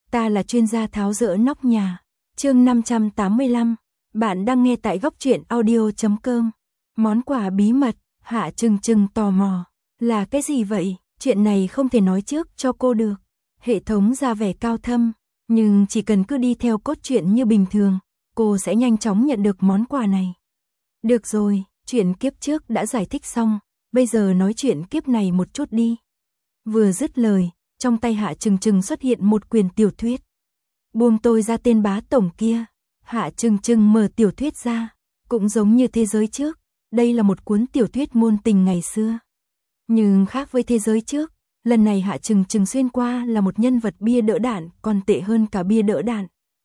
Ta là chuyên gia tháo dỡ nóc nhà. Chương 585. Bạn đang nghe tại góc truyện audio.com. Món quà bí mật, Hạ Trừng Trừng tò mò. Là cái gì vậy? Chuyện này không thể nói trước cho cô được. Hệ thống ra vẻ cao thâm, nhưng chỉ cần cứ đi theo cốt truyện như bình thường, cô sẽ nhanh chóng nhận được món quà này. Được rồi, chuyện kiếp trước đã giải thích xong, bây giờ nói chuyện kiếp này một chút đi. Vừa dứt lời, trong tay Hạ Trừng Trừng xuất hiện một quyển tiểu thuyết. Buông tôi ra tên bá tổng kia. Hạ Trừng Trừng mở tiểu thuyết ra, cũng giống như thế giới trước, đây là một cuốn tiểu thuyết ngôn tình ngày xưa. Nhưng khác với thế giới trước, lần này Hạ Trừng Trừng xuyên qua là một nhân vật bia đỡ đạn, còn tệ hơn cả bia đỡ đạn.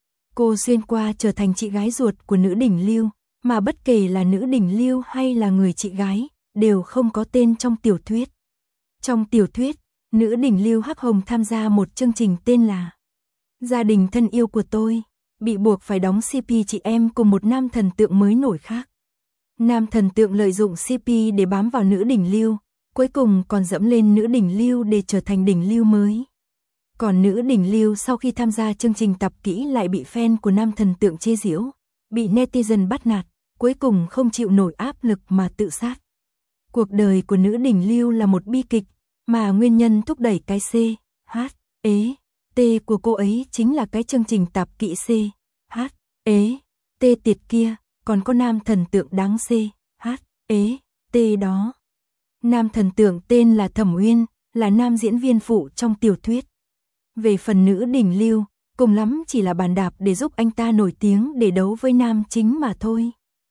Cô xuyên qua trở thành chị gái ruột của nữ đỉnh lưu, mà bất kể là nữ đỉnh lưu hay là người chị gái, đều không có tên trong tiểu thuyết. Trong tiểu thuyết, nữ đỉnh lưu Hắc Hồng tham gia một chương trình tên là Gia đình thân yêu của tôi, bị buộc phải đóng CP chị em cùng một nam thần tượng mới nổi khác. Nam thần tượng lợi dụng CP để bám vào nữ đỉnh lưu, cuối cùng còn dẫm lên nữ đỉnh lưu để trở thành đỉnh lưu mới. Còn nữ đỉnh lưu sau khi tham gia chương trình tập kỹ lại bị fan của nam thần tượng chế giễu, bị netizen bắt nạt, cuối cùng không chịu nổi áp lực mà tự sát. Cuộc đời của nữ đỉnh lưu là một bi kịch, mà nguyên nhân thúc đẩy cái C, H, E, T của cô ấy chính là cái chương trình tạp kỹ C, H, E, T tiệt kia, còn có nam thần tượng đáng C, H, E, T đó. Nam thần tượng tên là Thẩm Uyên, là nam diễn viên phụ trong tiểu thuyết. Về phần nữ đỉnh lưu, cùng lắm chỉ là bàn đạp để giúp anh ta nổi tiếng để đấu với nam chính mà thôi.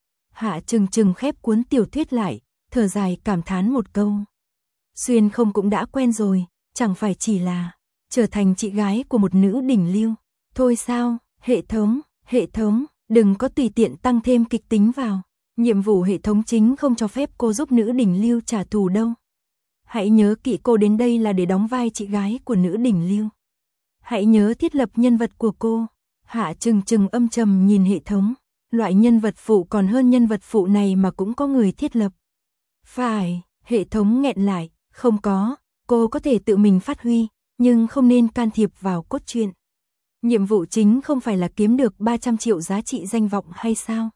Hạ Trừng Trừng khép cuốn tiểu thuyết lại, thở dài cảm thán một câu. Xuyên không cũng đã quen rồi, chẳng phải chỉ là trở thành chị gái của một nữ đỉnh lưu. Thôi sao, hệ thống, đừng có tùy tiện tăng thêm kịch tính vào. Nhiệm vụ hệ thống chính không cho phép cô giúp nữ đỉnh lưu trả thù đâu. Hãy nhớ kỹ cô đến đây là để đóng vai chị gái của nữ đỉnh lưu. Hãy nhớ thiết lập nhân vật của cô. Hạ Trừng Trừng âm trầm nhìn hệ thống. Loại nhân vật phụ còn hơn nhân vật phụ này mà cũng có người thiết lập. Phải, hệ thống nghẹn lại, không có, cô có thể tự mình phát huy, nhưng không nên can thiệp vào cốt truyện. Nhiệm vụ chính không phải là kiếm được 300 triệu giá trị danh vọng hay sao?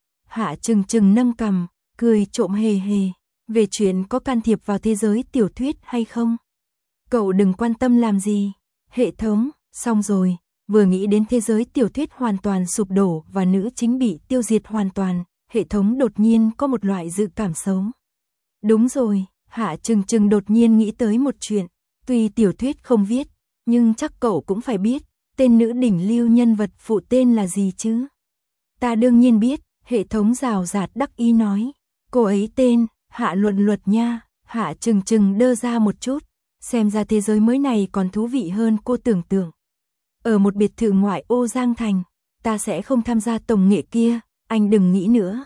Hạ Trừng Trừng nâng cằm, cười trộm hề hề, về chuyện có can thiệp vào thế giới tiểu thuyết hay không? Cậu đừng quan tâm làm gì. Hệ thống, xong rồi, vừa nghĩ đến thế giới tiểu thuyết hoàn toàn sụp đổ và nữ chính bị tiêu diệt hoàn toàn, hệ thống đột nhiên có một loại dự cảm xấu. Đúng rồi, Hạ Trừng Trừng đột nhiên nghĩ tới một chuyện, tuy tiểu thuyết không viết, nhưng chắc cậu cũng phải biết, tên nữ đỉnh lưu nhân vật phụ tên là gì chứ? Ta đương nhiên biết, hệ thống rào rạt đắc ý nói, cô ấy tên Hạ Luận Luật nha. Hạ Trừng Trừng đơ ra một chút, xem ra thế giới mới này còn thú vị hơn cô tưởng tượng. Ở một biệt thự ngoại ô Giang Thành, ta sẽ không tham gia tổng nghệ kia, anh đừng nghĩ nữa.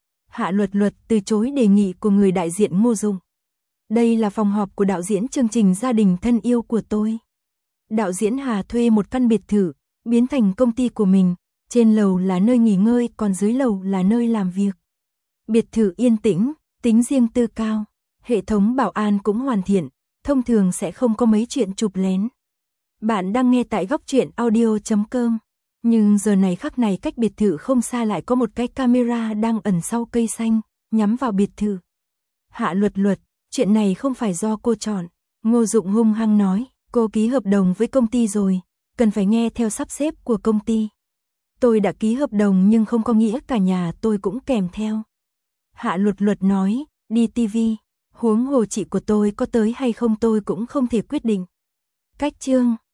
Hạ Luật Luật từ chối đề nghị của người đại diện Ngô Dụng. Đây là phòng họp của đạo diễn chương trình Gia đình thân yêu của tôi. Đạo diễn Hà thuê một căn biệt thự, biến thành công ty của mình, trên lầu là nơi nghỉ ngơi còn dưới lầu là nơi làm việc. Biệt thự yên tĩnh, tính riêng tư cao, hệ thống bảo an cũng hoàn thiện, thông thường sẽ không có mấy chuyện chụp lén. Bạn đang nghe tại góc truyện audio.com, nhưng giờ này khắc này cách biệt thự không xa lại có một cái camera đang ẩn sau cây xanh, nhắm vào biệt thự. Hạ Luật Luật, chuyện này không phải do cô chọn, Ngô Dụng hung hăng nói, cô ký hợp đồng với công ty rồi, cần phải nghe theo sắp xếp của công ty. Tôi đã ký hợp đồng nhưng không có nghĩa cả nhà tôi cũng kèm theo. Hạ Luật Luật nói, đi TV, huống hồ chị của tôi có tới hay không tôi cũng không thể quyết định. Cách chương